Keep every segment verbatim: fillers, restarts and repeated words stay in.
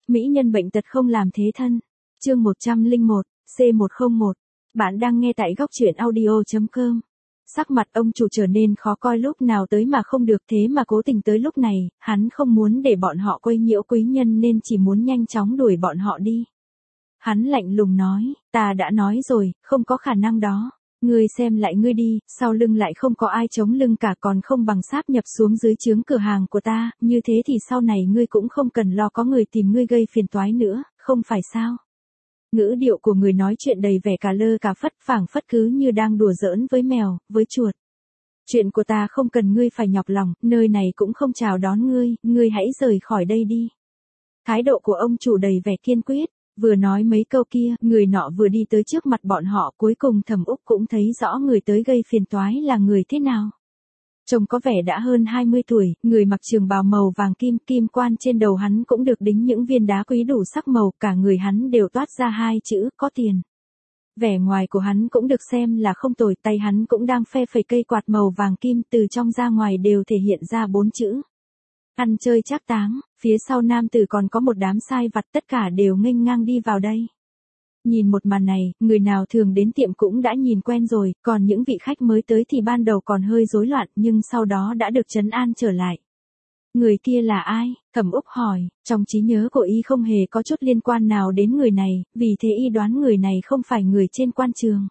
Mỹ nhân bệnh tật không làm thế thân. Chương một trăm lẻ một, C một không một. Bạn đang nghe tại góc truyện audio chấm com. Sắc mặt ông chủ trở nên khó coi, lúc nào tới mà không được, thế mà cố tình tới lúc này, hắn không muốn để bọn họ quấy nhiễu quý nhân nên chỉ muốn nhanh chóng đuổi bọn họ đi. Hắn lạnh lùng nói, ta đã nói rồi, không có khả năng đó. Ngươi xem lại ngươi đi, sau lưng lại không có ai chống lưng cả, còn không bằng sáp nhập xuống dưới trướng cửa hàng của ta, như thế thì sau này ngươi cũng không cần lo có người tìm ngươi gây phiền toái nữa, không phải sao? Ngữ điệu của người nói chuyện đầy vẻ cà lơ cà phất, phảng phất cứ như đang đùa giỡn với mèo, với chuột. Chuyện của ta không cần ngươi phải nhọc lòng, nơi này cũng không chào đón ngươi, ngươi hãy rời khỏi đây đi. Thái độ của ông chủ đầy vẻ kiên quyết. Vừa nói mấy câu kia, người nọ vừa đi tới trước mặt bọn họ, cuối cùng Thẩm Úc cũng thấy rõ người tới gây phiền toái là người thế nào. Trông có vẻ đã hơn hai mươi tuổi, người mặc trường bào màu vàng kim, kim quan trên đầu hắn cũng được đính những viên đá quý đủ sắc màu, cả người hắn đều toát ra hai chữ, có tiền. Vẻ ngoài của hắn cũng được xem là không tồi, tay hắn cũng đang phe phẩy cây quạt màu vàng kim, từ trong ra ngoài đều thể hiện ra bốn chữ. Ăn chơi trác táng. Phía sau nam tử còn có một đám sai vặt, tất cả đều nghênh ngang đi vào đây. Nhìn một màn này, người nào thường đến tiệm cũng đã nhìn quen rồi, còn những vị khách mới tới thì ban đầu còn hơi rối loạn, nhưng sau đó đã được trấn an trở lại. Người kia là ai? Thẩm Úc hỏi, trong trí nhớ của y không hề có chút liên quan nào đến người này, vì thế y đoán người này không phải người trên quan trường.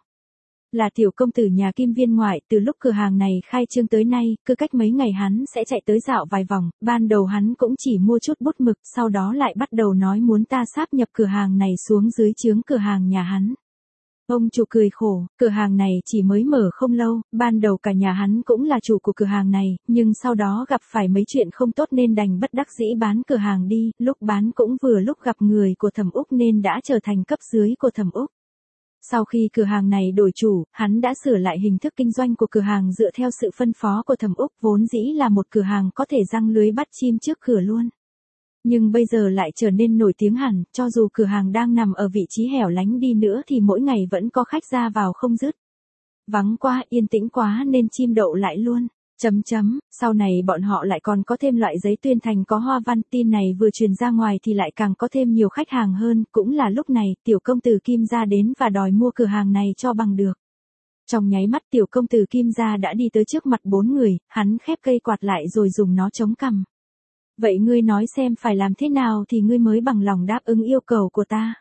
Là tiểu công tử nhà Kim Viên ngoại, từ lúc cửa hàng này khai trương tới nay, cứ cách mấy ngày hắn sẽ chạy tới dạo vài vòng, ban đầu hắn cũng chỉ mua chút bút mực, sau đó lại bắt đầu nói muốn ta sáp nhập cửa hàng này xuống dưới trướng cửa hàng nhà hắn. Ông chủ cười khổ, cửa hàng này chỉ mới mở không lâu, ban đầu cả nhà hắn cũng là chủ của cửa hàng này, nhưng sau đó gặp phải mấy chuyện không tốt nên đành bất đắc dĩ bán cửa hàng đi, lúc bán cũng vừa lúc gặp người của Thẩm Úc nên đã trở thành cấp dưới của Thẩm Úc. Sau khi cửa hàng này đổi chủ, hắn đã sửa lại hình thức kinh doanh của cửa hàng dựa theo sự phân phó của Thẩm Úc, vốn dĩ là một cửa hàng có thể giăng lưới bắt chim trước cửa luôn. Nhưng bây giờ lại trở nên nổi tiếng hẳn, cho dù cửa hàng đang nằm ở vị trí hẻo lánh đi nữa thì mỗi ngày vẫn có khách ra vào không dứt. Vắng quá, yên tĩnh quá nên chim đậu lại luôn. Chấm chấm, sau này bọn họ lại còn có thêm loại giấy tuyên thành có hoa văn, tin này vừa truyền ra ngoài thì lại càng có thêm nhiều khách hàng hơn, cũng là lúc này, tiểu công tử Kim gia đến và đòi mua cửa hàng này cho bằng được. Trong nháy mắt tiểu công tử Kim gia đã đi tới trước mặt bốn người, hắn khép cây quạt lại rồi dùng nó chống cằm. Vậy ngươi nói xem phải làm thế nào thì ngươi mới bằng lòng đáp ứng yêu cầu của ta.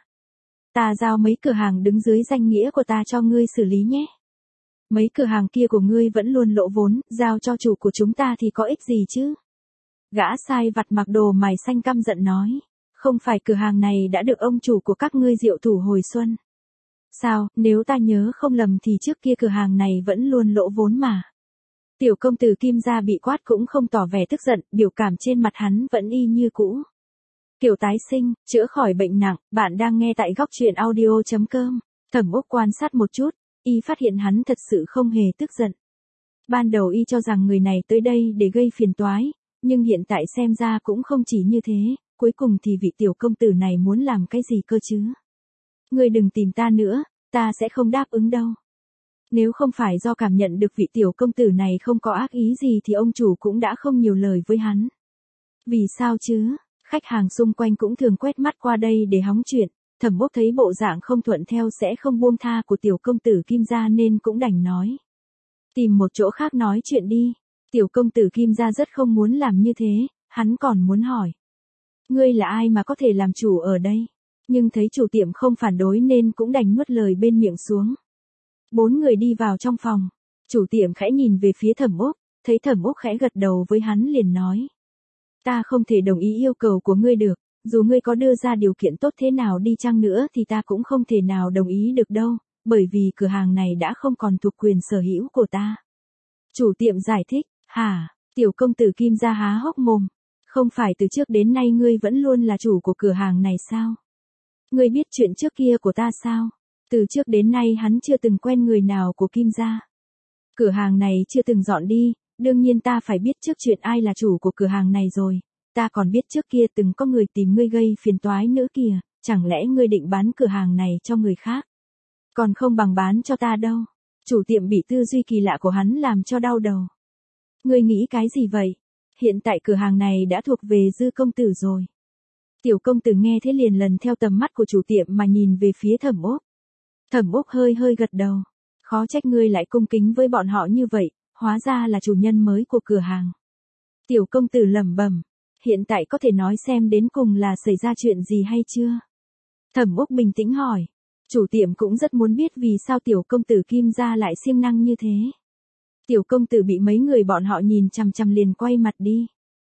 Ta giao mấy cửa hàng đứng dưới danh nghĩa của ta cho ngươi xử lý nhé. Mấy cửa hàng kia của ngươi vẫn luôn lỗ vốn, giao cho chủ của chúng ta thì có ích gì chứ? Gã sai vặt mặc đồ mày xanh căm giận nói. Không phải cửa hàng này đã được ông chủ của các ngươi diệu thủ hồi xuân. Sao, nếu ta nhớ không lầm thì trước kia cửa hàng này vẫn luôn lỗ vốn mà. Tiểu công tử Kim gia bị quát cũng không tỏ vẻ tức giận, biểu cảm trên mặt hắn vẫn y như cũ. Kiểu tái sinh, chữa khỏi bệnh nặng, bạn đang nghe tại góc truyện audio chấm com. Thẩm Úc quan sát một chút. Y phát hiện hắn thật sự không hề tức giận. Ban đầu y cho rằng người này tới đây để gây phiền toái, nhưng hiện tại xem ra cũng không chỉ như thế, cuối cùng thì vị tiểu công tử này muốn làm cái gì cơ chứ? Ngươi đừng tìm ta nữa, ta sẽ không đáp ứng đâu. Nếu không phải do cảm nhận được vị tiểu công tử này không có ác ý gì thì ông chủ cũng đã không nhiều lời với hắn. Vì sao chứ? Khách hàng xung quanh cũng thường quét mắt qua đây để hóng chuyện. Thẩm Úc thấy bộ dạng không thuận theo sẽ không buông tha của tiểu công tử Kim gia nên cũng đành nói. Tìm một chỗ khác nói chuyện đi. Tiểu công tử Kim gia rất không muốn làm như thế, hắn còn muốn hỏi. Ngươi là ai mà có thể làm chủ ở đây? Nhưng thấy chủ tiệm không phản đối nên cũng đành nuốt lời bên miệng xuống. Bốn người đi vào trong phòng. Chủ tiệm khẽ nhìn về phía Thẩm Úc, thấy Thẩm Úc khẽ gật đầu với hắn liền nói. Ta không thể đồng ý yêu cầu của ngươi được. Dù ngươi có đưa ra điều kiện tốt thế nào đi chăng nữa thì ta cũng không thể nào đồng ý được đâu, bởi vì cửa hàng này đã không còn thuộc quyền sở hữu của ta. Chủ tiệm giải thích, hả, tiểu công tử Kim gia há hốc mồm, không phải từ trước đến nay ngươi vẫn luôn là chủ của cửa hàng này sao? Ngươi biết chuyện trước kia của ta sao? Từ trước đến nay hắn chưa từng quen người nào của Kim gia. Cửa hàng này chưa từng dọn đi, đương nhiên ta phải biết trước chuyện ai là chủ của cửa hàng này rồi. Ta còn biết trước kia từng có người tìm ngươi gây phiền toái nữa kìa, chẳng lẽ ngươi định bán cửa hàng này cho người khác? Còn không bằng bán cho ta đâu. Chủ tiệm bị tư duy kỳ lạ của hắn làm cho đau đầu. Ngươi nghĩ cái gì vậy? Hiện tại cửa hàng này đã thuộc về Dư công tử rồi. Tiểu công tử nghe thế liền lần theo tầm mắt của chủ tiệm mà nhìn về phía Thẩm Úc. Thẩm Úc hơi hơi gật đầu. Khó trách ngươi lại cung kính với bọn họ như vậy, hóa ra là chủ nhân mới của cửa hàng. Tiểu công tử lẩm bẩm, hiện tại có thể nói xem đến cùng là xảy ra chuyện gì hay chưa? Thẩm Úc bình tĩnh hỏi. Chủ tiệm cũng rất muốn biết vì sao tiểu công tử Kim gia lại siêng năng như thế. Tiểu công tử bị mấy người bọn họ nhìn chằm chằm liền quay mặt đi.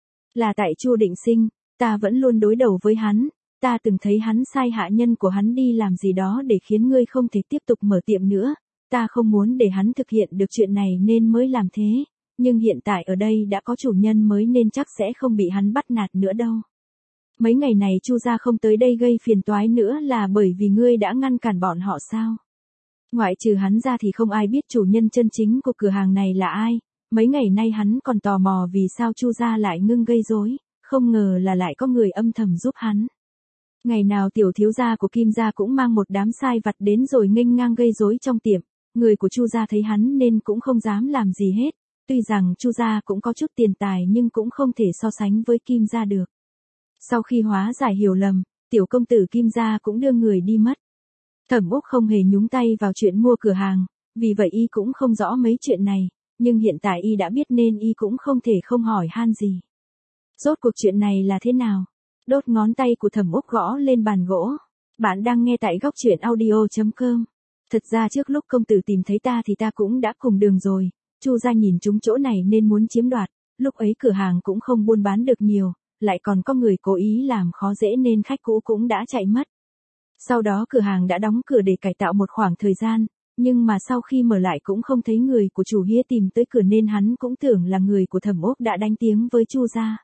Là tại Chu Định Sinh, ta vẫn luôn đối đầu với hắn, ta từng thấy hắn sai hạ nhân của hắn đi làm gì đó để khiến ngươi không thể tiếp tục mở tiệm nữa, ta không muốn để hắn thực hiện được chuyện này nên mới làm thế, nhưng hiện tại ở đây đã có chủ nhân mới nên chắc sẽ không bị hắn bắt nạt nữa đâu. Mấy ngày này Chu gia không tới đây gây phiền toái nữa là bởi vì ngươi đã ngăn cản bọn họ sao? Ngoại trừ hắn ra thì không ai biết chủ nhân chân chính của cửa hàng này là ai, mấy ngày nay hắn còn tò mò vì sao Chu gia lại ngưng gây rối, không ngờ là lại có người âm thầm giúp hắn. Ngày nào tiểu thiếu gia của Kim gia cũng mang một đám sai vặt đến rồi nghênh ngang gây rối trong tiệm, người của Chu gia thấy hắn nên cũng không dám làm gì hết, tuy rằng Chu gia cũng có chút tiền tài nhưng cũng không thể so sánh với Kim gia được. Sau khi hóa giải hiểu lầm, tiểu công tử Kim gia cũng đưa người đi mất. Thẩm Úc không hề nhúng tay vào chuyện mua cửa hàng, vì vậy y cũng không rõ mấy chuyện này, nhưng hiện tại y đã biết nên y cũng không thể không hỏi han gì. Rốt cuộc chuyện này là thế nào? Đốt ngón tay của Thẩm Úc gõ lên bàn gỗ. Bạn đang nghe tại góc truyện audio chấm com. Thật ra trước lúc công tử tìm thấy ta thì ta cũng đã cùng đường rồi, Chu gia nhìn trúng chỗ này nên muốn chiếm đoạt, lúc ấy cửa hàng cũng không buôn bán được nhiều, lại còn có người cố ý làm khó dễ nên khách cũ cũng đã chạy mất. Sau đó cửa hàng đã đóng cửa để cải tạo một khoảng thời gian, nhưng mà sau khi mở lại cũng không thấy người của chủ hía tìm tới cửa nên hắn cũng tưởng là người của Thẩm Úc đã đánh tiếng với Chu gia.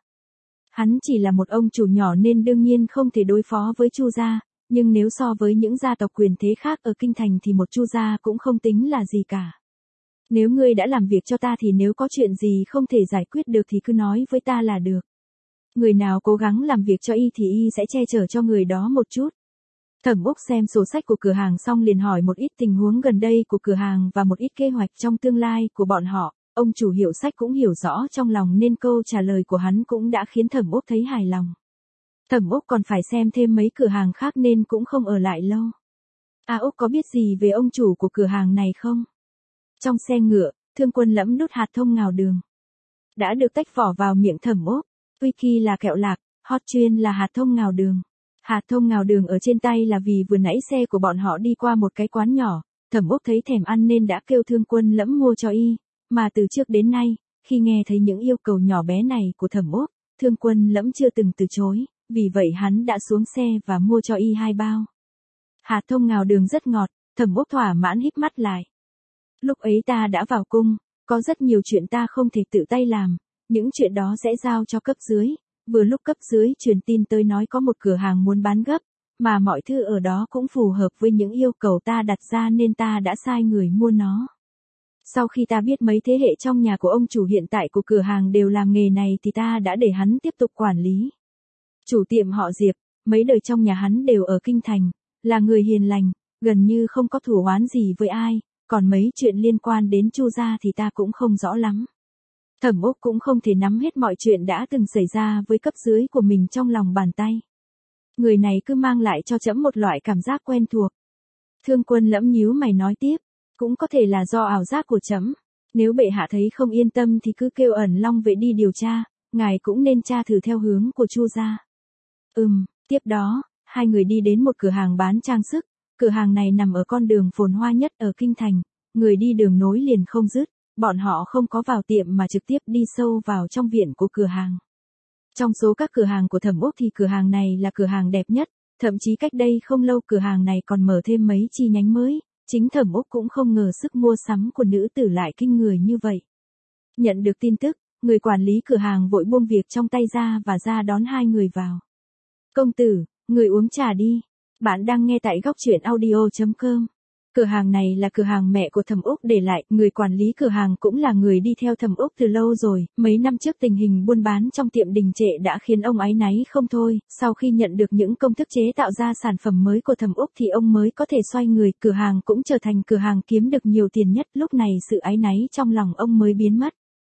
Hắn chỉ là một ông chủ nhỏ nên đương nhiên không thể đối phó với Chu gia, nhưng nếu so với những gia tộc quyền thế khác ở kinh thành thì một Chu gia cũng không tính là gì cả. Nếu ngươi đã làm việc cho ta thì nếu có chuyện gì không thể giải quyết được thì cứ nói với ta là được. Người nào cố gắng làm việc cho y thì y sẽ che chở cho người đó một chút. Thẩm Úc xem sổ sách của cửa hàng xong liền hỏi một ít tình huống gần đây của cửa hàng và một ít kế hoạch trong tương lai của bọn họ. Ông chủ hiệu sách cũng hiểu rõ trong lòng nên câu trả lời của hắn cũng đã khiến Thẩm Úc thấy hài lòng. Thẩm Úc còn phải xem thêm mấy cửa hàng khác nên cũng không ở lại lâu. A Úc có biết gì về ông chủ của cửa hàng này không? Trong xe ngựa, Thương Quân lẫm nút hạt thông ngào đường. Đã được tách vỏ vào miệng Thẩm Úc. Wiki là kẹo lạc, hot chuyên là hạt thông ngào đường. Hạt thông ngào đường ở trên tay là vì vừa nãy xe của bọn họ đi qua một cái quán nhỏ, Thẩm Úc thấy thèm ăn nên đã kêu Thương Quân lẫm mua cho y, mà từ trước đến nay, khi nghe thấy những yêu cầu nhỏ bé này của Thẩm Úc, Thương Quân lẫm chưa từng từ chối, vì vậy hắn đã xuống xe và mua cho y hai bao. Hạt thông ngào đường rất ngọt, Thẩm Úc thỏa mãn híp mắt lại. Lúc ấy ta đã vào cung, có rất nhiều chuyện ta không thể tự tay làm, những chuyện đó sẽ giao cho cấp dưới. Vừa lúc cấp dưới truyền tin tới nói có một cửa hàng muốn bán gấp, mà mọi thứ ở đó cũng phù hợp với những yêu cầu ta đặt ra nên ta đã sai người mua nó. Sau khi ta biết mấy thế hệ trong nhà của ông chủ hiện tại của cửa hàng đều làm nghề này thì ta đã để hắn tiếp tục quản lý. Chủ tiệm họ Diệp, mấy đời trong nhà hắn đều ở kinh thành, là người hiền lành, gần như không có thù oán gì với ai, còn mấy chuyện liên quan đến Chu gia thì ta cũng không rõ lắm. Thẩm Úc cũng không thể nắm hết mọi chuyện đã từng xảy ra với cấp dưới của mình trong lòng bàn tay. Người này cứ mang lại cho trẫm một loại cảm giác quen thuộc. Thương Quân lẫm nhíu mày nói tiếp, cũng có thể là do ảo giác của trẫm. Nếu bệ hạ thấy không yên tâm thì cứ kêu ẩn long vệ đi điều tra, ngài cũng nên tra thử theo hướng của Chu gia. Ừm, tiếp đó, hai người đi đến một cửa hàng bán trang sức, cửa hàng này nằm ở con đường phồn hoa nhất ở kinh thành, người đi đường nối liền không dứt. Bọn họ không có vào tiệm mà trực tiếp đi sâu vào trong viện của cửa hàng. Trong số các cửa hàng của Thẩm Úc thì cửa hàng này là cửa hàng đẹp nhất, thậm chí cách đây không lâu cửa hàng này còn mở thêm mấy chi nhánh mới, chính Thẩm Úc cũng không ngờ sức mua sắm của nữ tử lại kinh người như vậy. Nhận được tin tức, người quản lý cửa hàng vội buông việc trong tay ra và ra đón hai người vào. Công tử, người uống trà đi. Bạn đang nghe tại góc truyện audio chấm com. Cửa hàng này là cửa hàng mẹ của Thẩm Úc để lại, người quản lý cửa hàng cũng là người đi theo Thẩm Úc từ lâu rồi, mấy năm trước tình hình buôn bán trong tiệm đình trệ đã khiến ông áy náy không thôi, sau khi nhận được những công thức chế tạo ra sản phẩm mới của Thẩm Úc thì ông mới có thể xoay người, cửa hàng cũng trở thành cửa hàng kiếm được nhiều tiền nhất, lúc này sự áy náy trong lòng ông mới biến mất.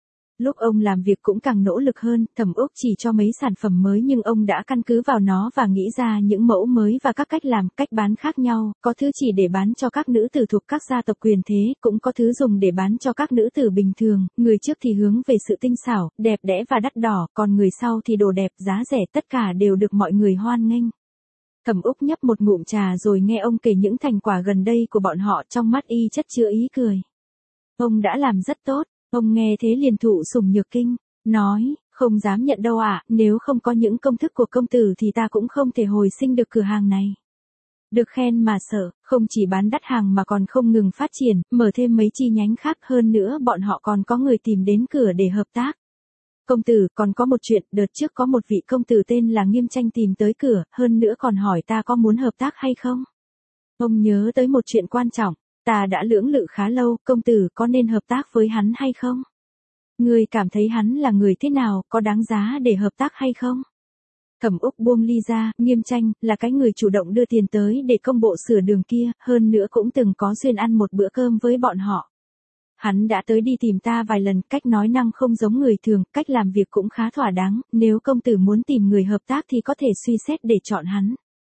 Lúc ông làm việc cũng càng nỗ lực hơn, Thẩm Úc chỉ cho mấy sản phẩm mới nhưng ông đã căn cứ vào nó và nghĩ ra những mẫu mới và các cách làm, cách bán khác nhau, có thứ chỉ để bán cho các nữ tử thuộc các gia tộc quyền thế, cũng có thứ dùng để bán cho các nữ tử bình thường, người trước thì hướng về sự tinh xảo, đẹp đẽ và đắt đỏ, còn người sau thì đồ đẹp, giá rẻ, tất cả đều được mọi người hoan nghênh. Thẩm Úc nhấp một ngụm trà rồi nghe ông kể những thành quả gần đây của bọn họ, trong mắt y chất chứa ý cười. Ông đã làm rất tốt. Ông nghe thế liền thụ sủng nhược kinh, nói, không dám nhận đâu ạ, nếu không có những công thức của công tử thì ta cũng không thể hồi sinh được cửa hàng này. Được khen mà sợ, không chỉ bán đắt hàng mà còn không ngừng phát triển, mở thêm mấy chi nhánh khác, hơn nữa bọn họ còn có người tìm đến cửa để hợp tác. Công tử, còn có một chuyện, đợt trước có một vị công tử tên là Nghiêm Tranh tìm tới cửa, hơn nữa còn hỏi ta có muốn hợp tác hay không. Ông nhớ tới một chuyện quan trọng. Ta đã lưỡng lự khá lâu, công tử có nên hợp tác với hắn hay không? Ngươi cảm thấy hắn là người thế nào, có đáng giá để hợp tác hay không? Thẩm Úc buông ly ra, Nghiêm Tranh là cái người chủ động đưa tiền tới để công bộ sửa đường kia, hơn nữa cũng từng có duyên ăn một bữa cơm với bọn họ. Hắn đã tới đi tìm ta vài lần, cách nói năng không giống người thường, cách làm việc cũng khá thỏa đáng, nếu công tử muốn tìm người hợp tác thì có thể suy xét để chọn hắn.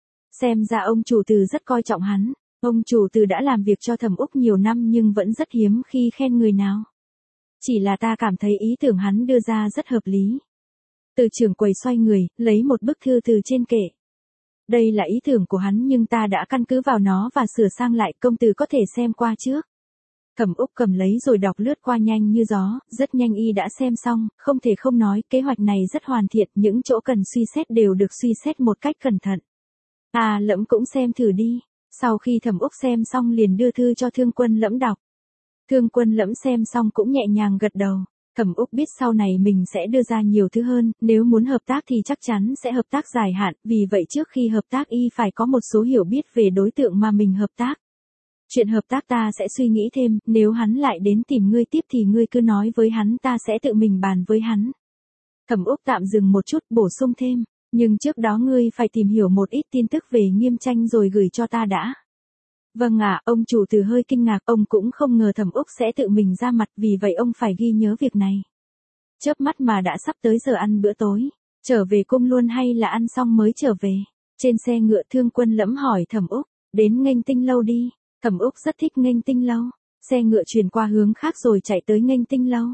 Xem ra ông chủ từ rất coi trọng hắn. Ông chủ từ đã làm việc cho Thẩm Úc nhiều năm nhưng vẫn rất hiếm khi khen người nào. Chỉ là ta cảm thấy ý tưởng hắn đưa ra rất hợp lý. Từ trưởng quầy xoay người, lấy một bức thư từ trên kệ. Đây là ý tưởng của hắn nhưng ta đã căn cứ vào nó và sửa sang lại, công tử có thể xem qua trước. Thẩm Úc cầm lấy rồi đọc lướt qua nhanh như gió, rất nhanh y đã xem xong, không thể không nói, kế hoạch này rất hoàn thiện, những chỗ cần suy xét đều được suy xét một cách cẩn thận. À Lẫm cũng xem thử đi. Sau khi Thẩm Úc xem xong liền đưa thư cho Thương Quân Lẫm đọc. Thương Quân Lẫm xem xong cũng nhẹ nhàng gật đầu. Thẩm Úc biết sau này mình sẽ đưa ra nhiều thứ hơn, nếu muốn hợp tác thì chắc chắn sẽ hợp tác dài hạn, vì vậy trước khi hợp tác y phải có một số hiểu biết về đối tượng mà mình hợp tác. Chuyện hợp tác ta sẽ suy nghĩ thêm, nếu hắn lại đến tìm ngươi tiếp thì ngươi cứ nói với hắn, ta sẽ tự mình bàn với hắn. Thẩm Úc tạm dừng một chút, bổ sung thêm. Nhưng trước đó ngươi phải tìm hiểu một ít tin tức về Nghiêm Tranh rồi gửi cho ta đã. Vâng ạ, ông chủ từ hơi kinh ngạc, ông cũng không ngờ Thẩm Úc sẽ tự mình ra mặt, vì vậy ông phải ghi nhớ việc này. Chớp mắt mà đã sắp tới giờ ăn bữa tối, trở về cung luôn hay là ăn xong mới trở về? Trên xe ngựa Thương Quân Lẫm hỏi Thẩm Úc, đến Nghênh Tinh Lâu đi. Thẩm Úc rất thích Nghênh Tinh Lâu, xe ngựa chuyển qua hướng khác rồi chạy tới Nghênh Tinh Lâu.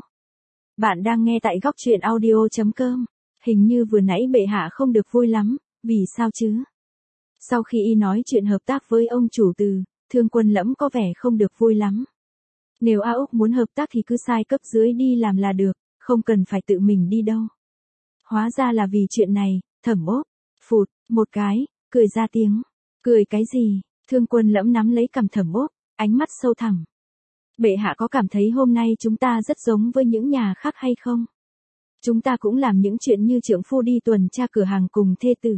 Bạn đang nghe tại góc truyện audio chấm com. Hình như vừa nãy bệ hạ không được vui lắm, vì sao chứ? Sau khi y nói chuyện hợp tác với ông chủ từ, Thương Quân Lẫm có vẻ không được vui lắm. Nếu A Úc muốn hợp tác thì cứ sai cấp dưới đi làm là được, không cần phải tự mình đi đâu. Hóa ra là vì chuyện này, Thẩm Úc, phụt, một cái, cười ra tiếng. Cười cái gì? Thương Quân Lẫm nắm lấy cằm Thẩm Úc, ánh mắt sâu thẳm. Bệ hạ có cảm thấy hôm nay chúng ta rất giống với những nhà khác hay không? Chúng ta cũng làm những chuyện như trượng phu đi tuần tra cửa hàng cùng thê tử.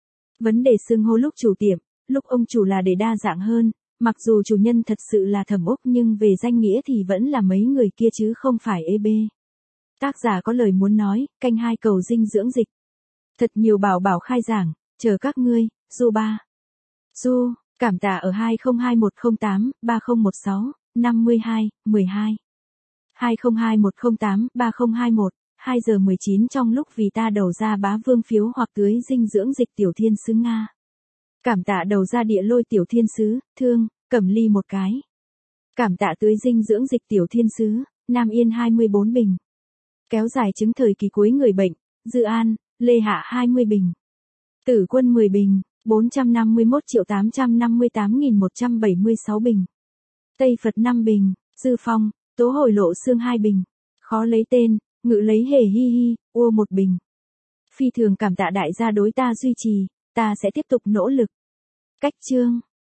Vấn đề xưng hô lúc chủ tiệm, lúc ông chủ là để đa dạng hơn, mặc dù chủ nhân thật sự là Thẩm Úc nhưng về danh nghĩa thì vẫn là mấy người kia chứ không phải ê bê. Tác giả có lời muốn nói, canh hai cầu dinh dưỡng dịch. Thật nhiều bảo bảo khai giảng, chờ các ngươi, Du ba. Du, cảm tạ ở hai không hai một không tám ba không một sáu năm hai một hai. hai không hai một không tám ba không hai một. hai giờ mười chín trong lúc vì ta đầu ra bá vương phiếu hoặc tưới dinh dưỡng dịch tiểu thiên sứ Nga. Cảm tạ đầu ra địa lôi tiểu thiên sứ, thương, cẩm ly một cái. Cảm tạ tưới dinh dưỡng dịch tiểu thiên sứ, Nam Yên hai mươi bốn bình. Kéo dài chứng thời kỳ cuối người bệnh, Dư An, Lê Hạ hai mươi bình. Tử Quân mười bình, bốn trăm năm mươi mốt triệu tám trăm năm mươi tám nghìn một trăm bảy mươi sáu bình. Tây Phật năm bình, Dư Phong, Tố Hồi Lộ Xương hai bình. Khó lấy tên, Ngự lấy hề hi hi, ua một bình. Phi thường cảm tạ đại gia đối ta duy trì, ta sẽ tiếp tục nỗ lực. Cách chương